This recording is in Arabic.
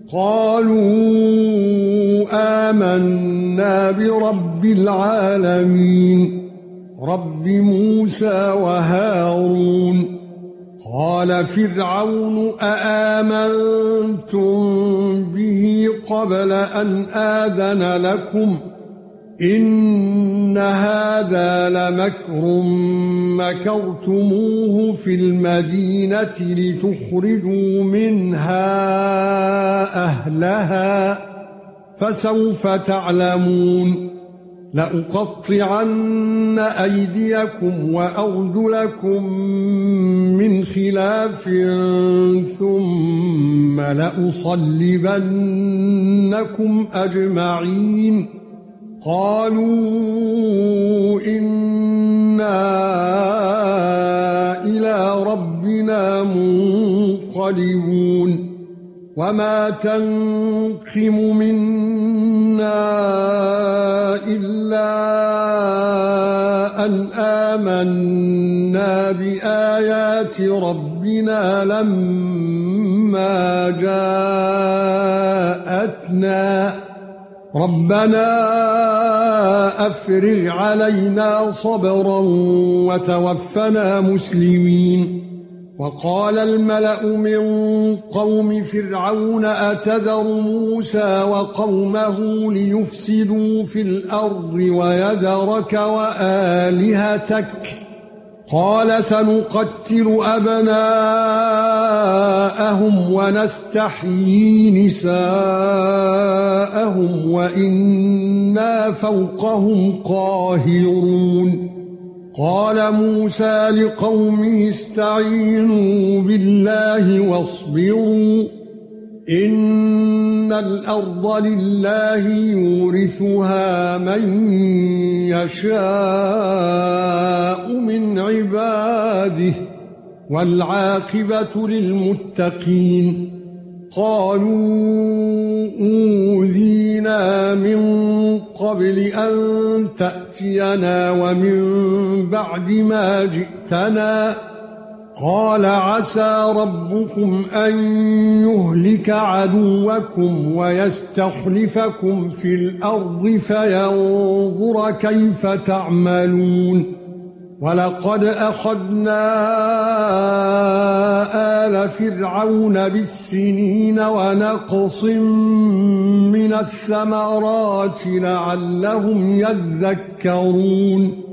قالوا آمنا برب العالمين رب موسى وهارون. قال فرعون آمنتم به قبل أن آذن لكم إن هذا لمكر مكرتموه في المدينة لتخرجوا منها أهلها فسوف تعلمون. لأقطعن أيديكم وأرجلكم من خلاف ثم لأصلبنكم أجمعين. قالوا إنا إلى ربنا منقلبون. وما تنقم منا إلا أن آمنا بآيات ربنا لما جاءتنا ربنا أفرغ علينا صبرا وتوفنا مسلمين. وقال الملأ من قوم فرعون أتذر موسى وقومه ليفسدوا في الأرض ويذرك وآلهتك قال سنقتل أبناءهم ونستحيي نساءهم وإنا فوقهم قاهرون. قال موسى لقومه استعينوا بالله واصبروا إن الأرض لله يورثها من يشاء من عباده والعاقبة للمتقين. قالوا أوذينا من قبل أن تأتينا ومن بعد ما جئتنا قال عسى ربكم أن يهلك عدوكم ويستخلفكم في الأرض فينظر كيف تعملون. ولقد أخذنا آل فرعون بالسنين ونقص من الثمرات لعلهم يذكرون.